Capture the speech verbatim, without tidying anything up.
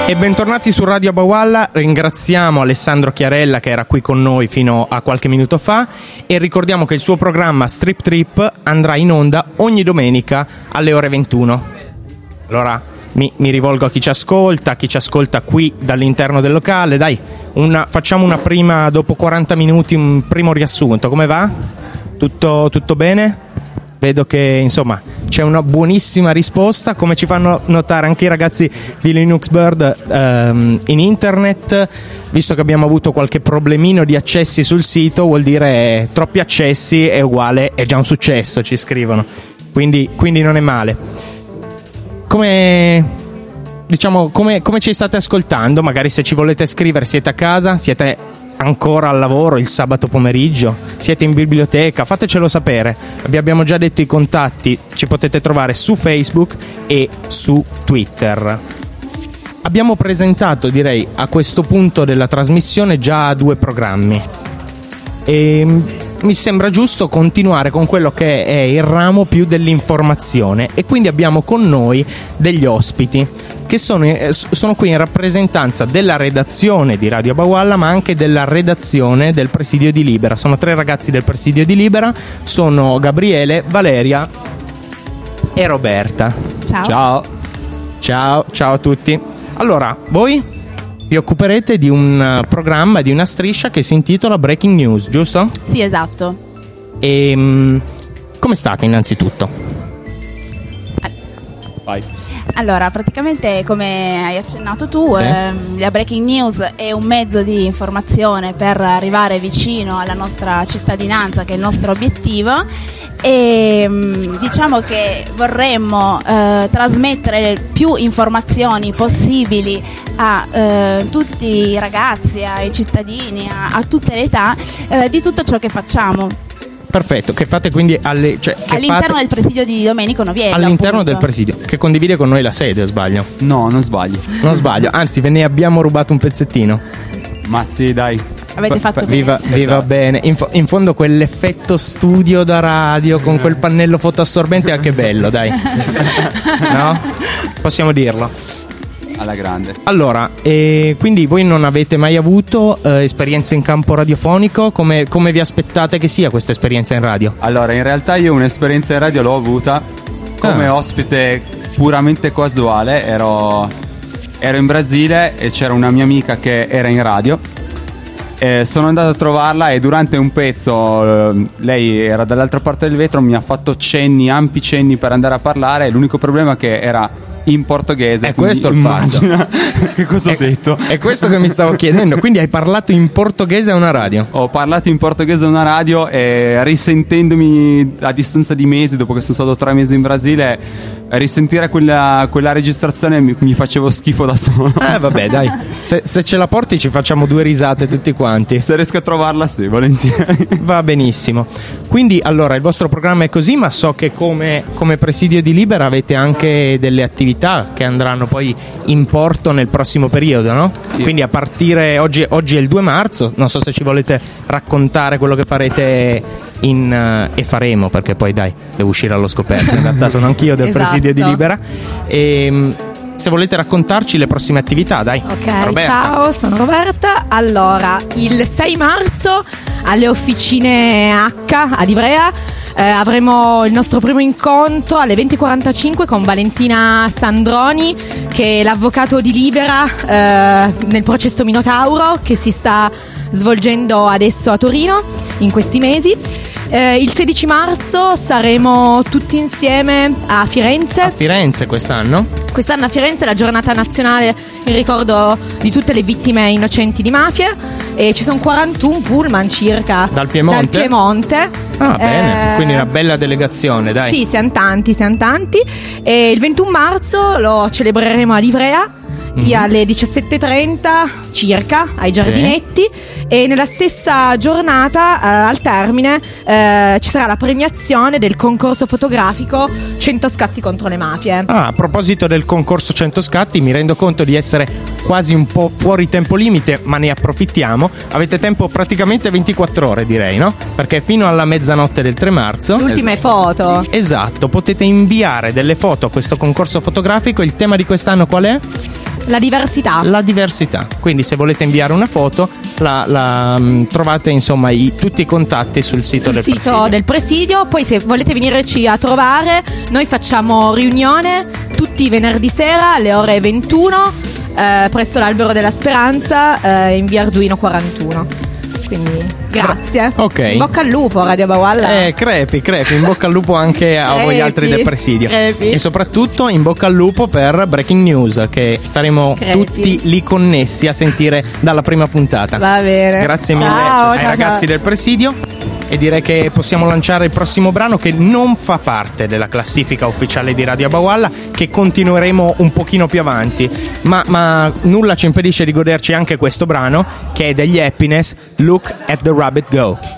E bentornati su Radio Abawalla. Ringraziamo Alessandro Chiarella che era qui con noi fino a qualche minuto fa e ricordiamo che il suo programma Strip Trip andrà in onda ogni domenica alle ore ventuno. Allora mi, mi rivolgo a chi ci ascolta, a chi ci ascolta qui dall'interno del locale. Dai, una, facciamo una prima, dopo quaranta minuti, un primo riassunto. Come va? Tutto, tutto bene? Vedo che insomma c'è una buonissima risposta, come ci fanno notare anche i ragazzi di Linux Bird ehm, in internet. Visto che abbiamo avuto qualche problemino di accessi sul sito, vuol dire eh, troppi accessi è uguale, è già un successo, ci scrivono, quindi, quindi non è male. Come diciamo, come, come ci state ascoltando? Magari se ci volete scrivere, siete a casa, siete ancora al lavoro il sabato pomeriggio, siete in biblioteca, fatecelo sapere. Vi abbiamo già detto i contatti, ci potete trovare su Facebook e su Twitter. Abbiamo presentato, direi, a questo punto della trasmissione già due programmi e mi sembra giusto continuare con quello che è il ramo più dell'informazione, e quindi abbiamo con noi degli ospiti che sono, sono qui in rappresentanza della redazione di Radio Abawalla, ma anche della redazione del Presidio di Libera. Sono tre ragazzi del Presidio di Libera, sono Gabriele, Valeria e Roberta. Ciao. Ciao. Ciao, ciao a tutti. Allora, voi vi occuperete di un programma, di una striscia che si intitola Breaking News, giusto? Sì, esatto. E um, come state innanzitutto? Vai. Allora, praticamente come hai accennato tu, sì. ehm, la Breaking News è un mezzo di informazione per arrivare vicino alla nostra cittadinanza, che è il nostro obiettivo, e diciamo che vorremmo eh, trasmettere più informazioni possibili a eh, tutti i ragazzi, ai cittadini, a, a tutte le età, eh, di tutto ciò che facciamo. Perfetto, che fate quindi alle, cioè, che all'interno fate del presidio di Domenico Noviello. All'interno appunto. del presidio, che condivide con noi la sede, o sbaglio? No, non sbagli. Non sbaglio, anzi ve ne abbiamo rubato un pezzettino. Ma sì, dai. Avete fatto P- viva, bene. viva Esatto. bene. In, fo- in fondo quell'effetto studio da radio con quel pannello fotoassorbente è anche bello, dai. No? Possiamo dirlo. Alla grande. Allora, eh, quindi voi non avete mai avuto eh, esperienza in campo radiofonico? Come, come vi aspettate che sia questa esperienza in radio? Allora, in realtà io un'esperienza in radio l'ho avuta come Ah. ospite puramente casuale. Ero, ero in Brasile e c'era una mia amica che era in radio. Eh, sono andato a trovarla e durante un pezzo eh, lei era dall'altra parte del vetro, mi ha fatto cenni, ampi cenni per andare a parlare. L'unico problema è che era in portoghese. È questo il fatto. Che cosa ho È, detto? è questo che mi stavo chiedendo. Quindi hai parlato in portoghese a una radio? Ho parlato in portoghese a una radio e risentendomi a distanza di mesi, dopo che sono stato tre mesi in Brasile, risentire quella, quella registrazione mi, mi facevo schifo da solo. Eh vabbè dai, se, se ce la porti ci facciamo due risate tutti quanti. Se riesco a trovarla, sì, volentieri. Va benissimo. Quindi allora il vostro programma è così, ma so che come, come Presidio di Libera avete anche delle attività che andranno poi in porto nel prossimo periodo, no? Sì. Quindi a partire oggi, oggi è il due marzo, non so se ci volete raccontare quello che farete in, uh, e faremo, perché poi dai, devo uscire allo scoperto, in realtà sono anch'io del Esatto. Presidio di Libera e um, se volete raccontarci le prossime attività, dai. Ok, Roberta. ciao, sono Roberta. Allora, il sei marzo alle officine H ad Ivrea eh, avremo il nostro primo incontro alle venti e quarantacinque con Valentina Sandroni, che è l'avvocato di Libera eh, nel processo Minotauro che si sta svolgendo adesso a Torino in questi mesi. Eh, il sedici marzo saremo tutti insieme a Firenze. A Firenze quest'anno? Quest'anno a Firenze è la giornata nazionale in ricordo di tutte le vittime innocenti di mafia e ci sono quarantuno pullman circa Dal Piemonte? Dal Piemonte. Ah bene, Eh, quindi una bella delegazione, dai. Sì, siamo tanti, siamo tanti. E il ventuno marzo lo celebreremo ad Ivrea Mhm. alle diciassette e trenta circa ai giardinetti e nella stessa giornata eh, al termine eh, ci sarà la premiazione del concorso fotografico cento scatti contro le mafie. Ah, a proposito del concorso cento scatti, mi rendo conto di essere quasi un po' fuori tempo limite, ma ne approfittiamo. Avete tempo praticamente ventiquattro ore, direi, no? Perché fino alla mezzanotte del tre marzo. Ultime esatto. foto. Esatto, potete inviare delle foto a questo concorso fotografico. Il tema di quest'anno qual è? La diversità. La diversità. Quindi se volete inviare una foto la, la mh, trovate insomma i, tutti i contatti sul sito sul del sito presidio. del presidio. Poi se volete venirci a trovare, noi facciamo riunione tutti i venerdì sera alle ore ventuno eh, presso l'Albero della Speranza eh, in via Arduino quarantuno. Quindi grazie. Ok. In bocca al lupo, Radio Bawalla. Eh, crepi, crepi, in bocca al lupo anche a voi Crepi, altri del presidio. crepi. E soprattutto in bocca al lupo per Breaking News, che staremo Crepi. tutti lì connessi a sentire dalla prima puntata. Va bene. Grazie mille Ciao, ai ciao, ragazzi ciao. del presidio. E direi che possiamo lanciare il prossimo brano, che non fa parte della classifica ufficiale di Radio Bawalla, che continueremo un pochino più avanti, ma, ma nulla ci impedisce di goderci anche questo brano, che è degli Happiness, Look at the Rabbit Go.